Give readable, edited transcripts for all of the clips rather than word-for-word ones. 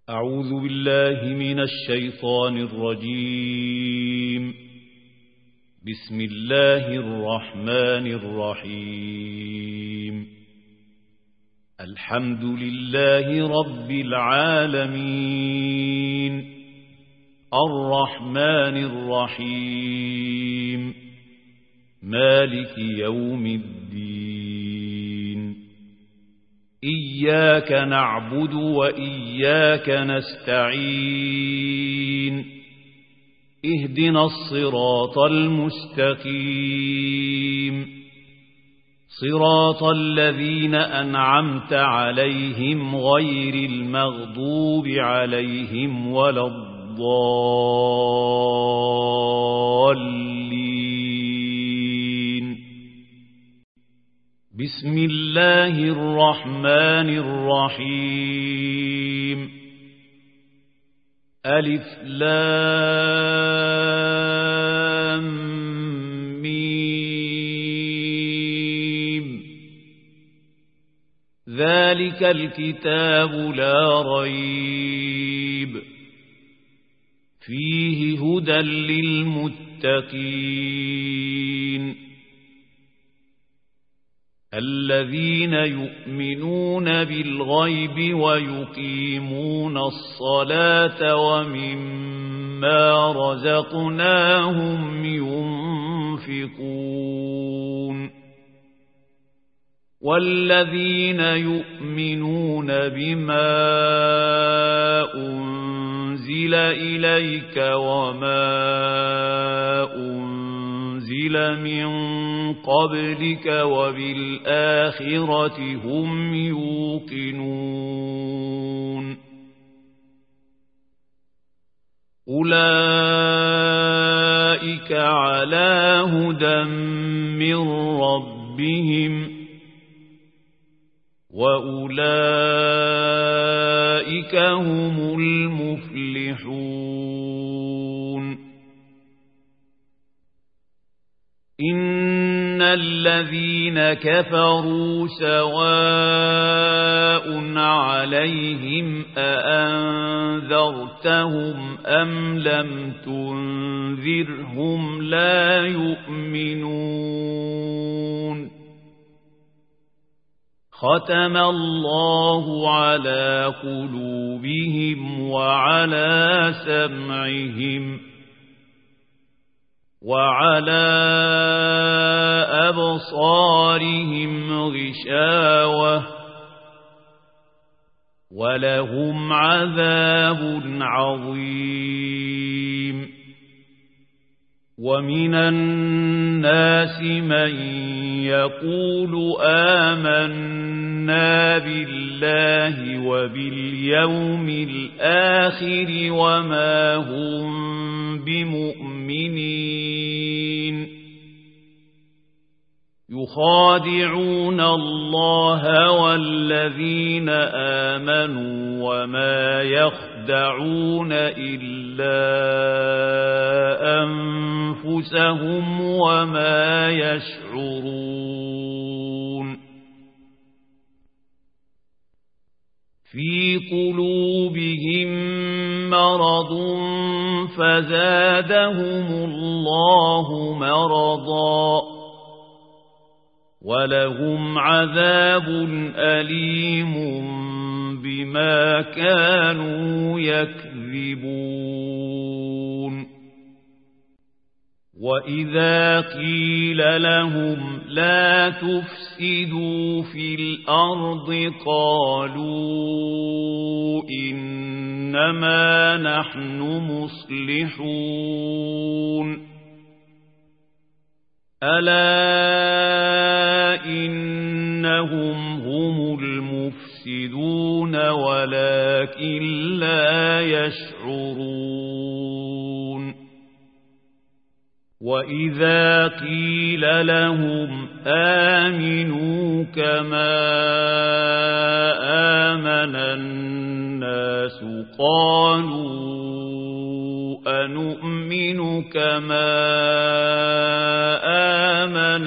أعوذ بالله من الشيطان الرجيم. بسم الله الرحمن الرحيم. الحمد لله رب العالمين، الرحمن الرحيم، مالك يوم الدين. إياك نعبد وإياك نستعين. اهدنا الصراط المستقيم، صراط الذين أنعمت عليهم غير المغضوب عليهم ولا الضالين. بسم الله الرحمن الرحيم. ألف لام ميم. ذلك الكتاب لا ريب فيه هدى للمتقين، الذين يؤمنون بالغيب ويقيمون الصلاة ومما رزقناهم ينفقون، والذين يؤمنون بما أنزل إليك وما أنزل من قبلك وبالآخرة هم يوقنون. أولئك على هدى من ربهم وأولئك هم المفلحون. إن الذين كفروا سواء عليهم أأنذرتهم أم لم تنذرهم لا يؤمنون. ختم الله على قلوبهم وعلى سمعهم وعلى أبصارهم غشاوة ولهم عذاب عظيم. ومن الناس من يقول آمنا بالله وباليوم الآخر وما هم بمؤمنين، يخادعون الله والذين آمنوا وما يخدعون إلا أنفسهم وما يشعرون. في قلوبهم مرض فزادهم الله مرضا ولهم عذاب أليم بما كانوا يكذبون. وإذا قيل لهم لا تفسدوا في الأرض قالوا إنما نحن مصلحون. ألا إنهم هم المفسدون ولكن لا يشعرون. وإذا قيل لهم آمنوا كما آمن الناس قالوا أنؤمن كما آمن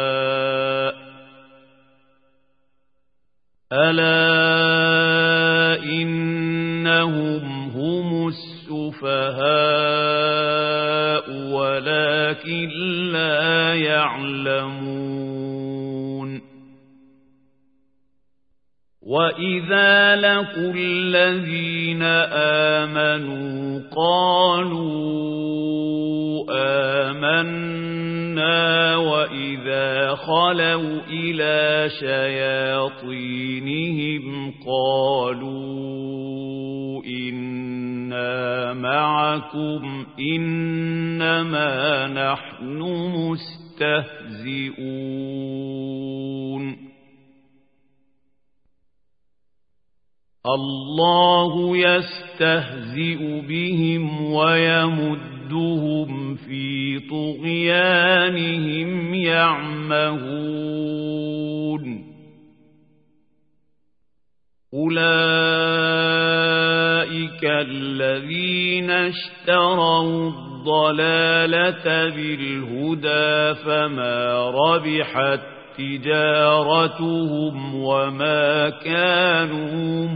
السفهاء ألا إنهم هم السفهاء ولكن لا يعلمون وإذا لقوا الذين آمنوا قالوا آمنا وإذا خلوا إلى شياطينهم قالوا إنا معكم إنما نحن مستهزئون الله يستهزئ بهم ويمدهم في طغيانهم يعمهون أولئك الذين اشتروا الضلالة بالهدى فما ربحت تجارتهم وما كانوا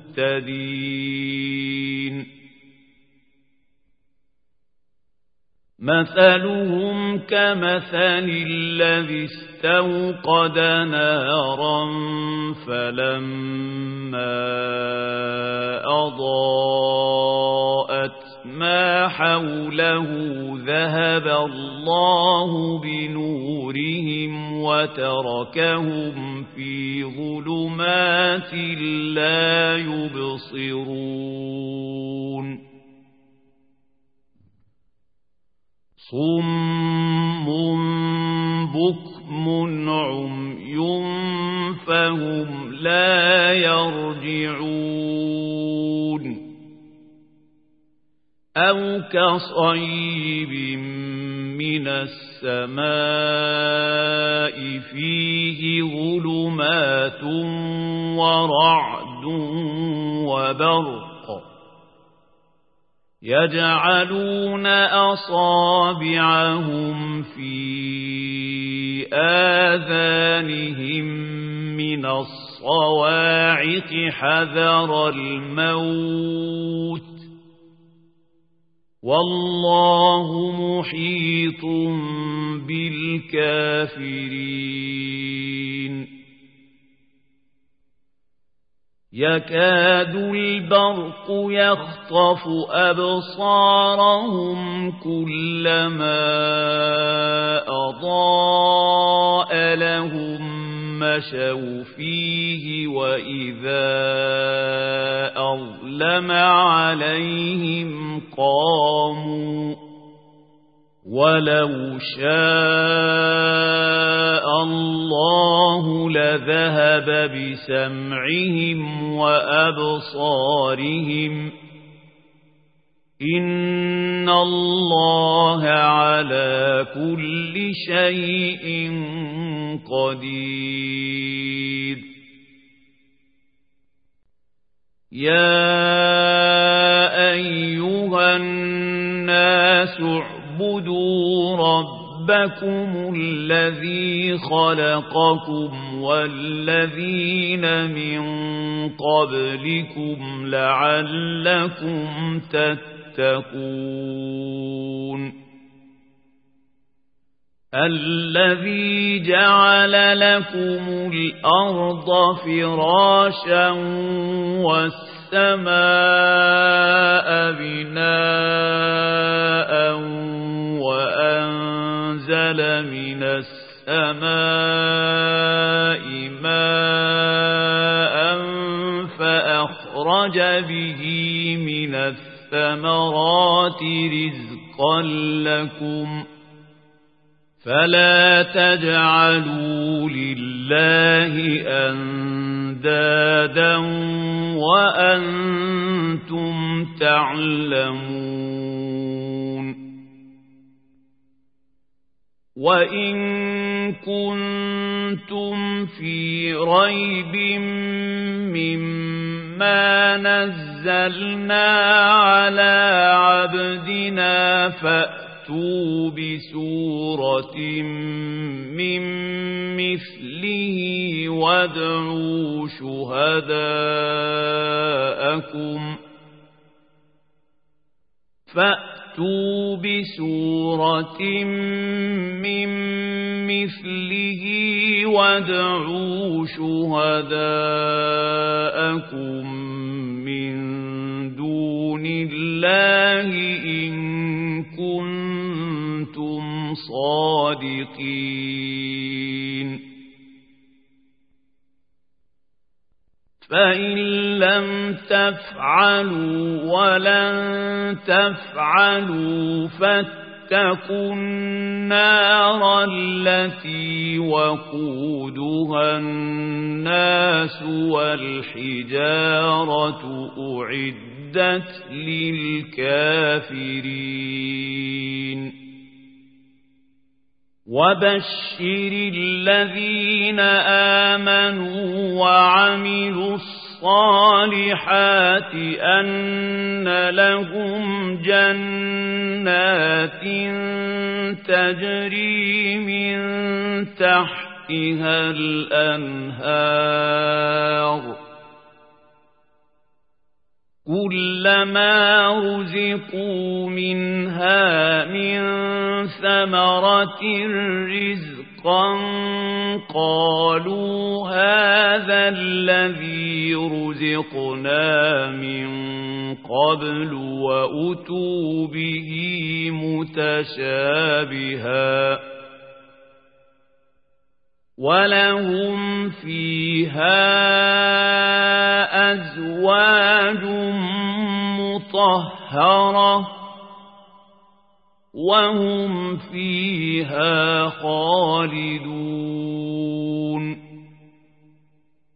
مهتدين مثلهم كمثل الذي استوقد نارا فلما أضاءت ما حوله ذهب الله بنورهم وتركهم في ظلمات لا يبصرون صم بكم عمي فهم لا يرجعون أو كصيب من السماء فيه ظلمات ورعد وبرق يجعلون أصابعهم في آذانهم من الصواعق حذر الموت والله محيط بالكافرين يكاد البرق يخطف أبصارهم كلما أضاء لهم مشوا فيه وإذا أظلم عليهم قاموا ولو شاء الله لذهب بسمعهم وأبصارهم إن الله على كل شيء قدير يا أيها الناس اعبدوا ربكم الذي خلقكم والذين من قبلكم لعلكم تتقون الذي جعل لكم الأرض فراشا والسماء بناء وأنزل من السماء ماء فأخرج به من الثمرات رزقا لكم فلا تجعلوا لله أندادا وأنتم تعلمون وإن كنتم في ريب مما نزلنا على عبدنا فأتوا بسورة من مثله وادعوا شهداءكم فأتوا بسورة من مثله وادعوا شهداءكم من دون الله إن كنتم صادقين فإن لم تفعلوا ولن تفعلوا فاتقوا النار التي وقودها الناس والحجارة أعدت للكافرين وبشر الذين آمنوا وعملوا الصالحات أن لهم جنات تجري من تحتها الأنهار كلما رزقوا منها من ثمرة رزقا قالوا هذا الذي رزقنا من قبل وأتوا به متشابها ولهم فيها أزواج مطهرة وهم فيها خالدون